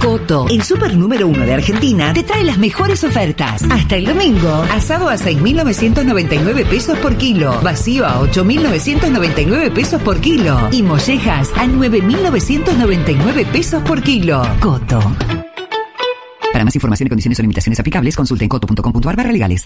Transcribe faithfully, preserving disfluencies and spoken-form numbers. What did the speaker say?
Coto, el super número uno de Argentina, te trae las mejores ofertas. Hasta el domingo, asado a seis mil novecientos noventa y nueve pesos por kilo, vacío a ocho mil novecientos noventa y nueve pesos por kilo y mollejas a nueve mil novecientos noventa y nueve pesos por kilo. Coto. Para más información y condiciones o limitaciones aplicables, consulte en coto punto com punto ar barra legales.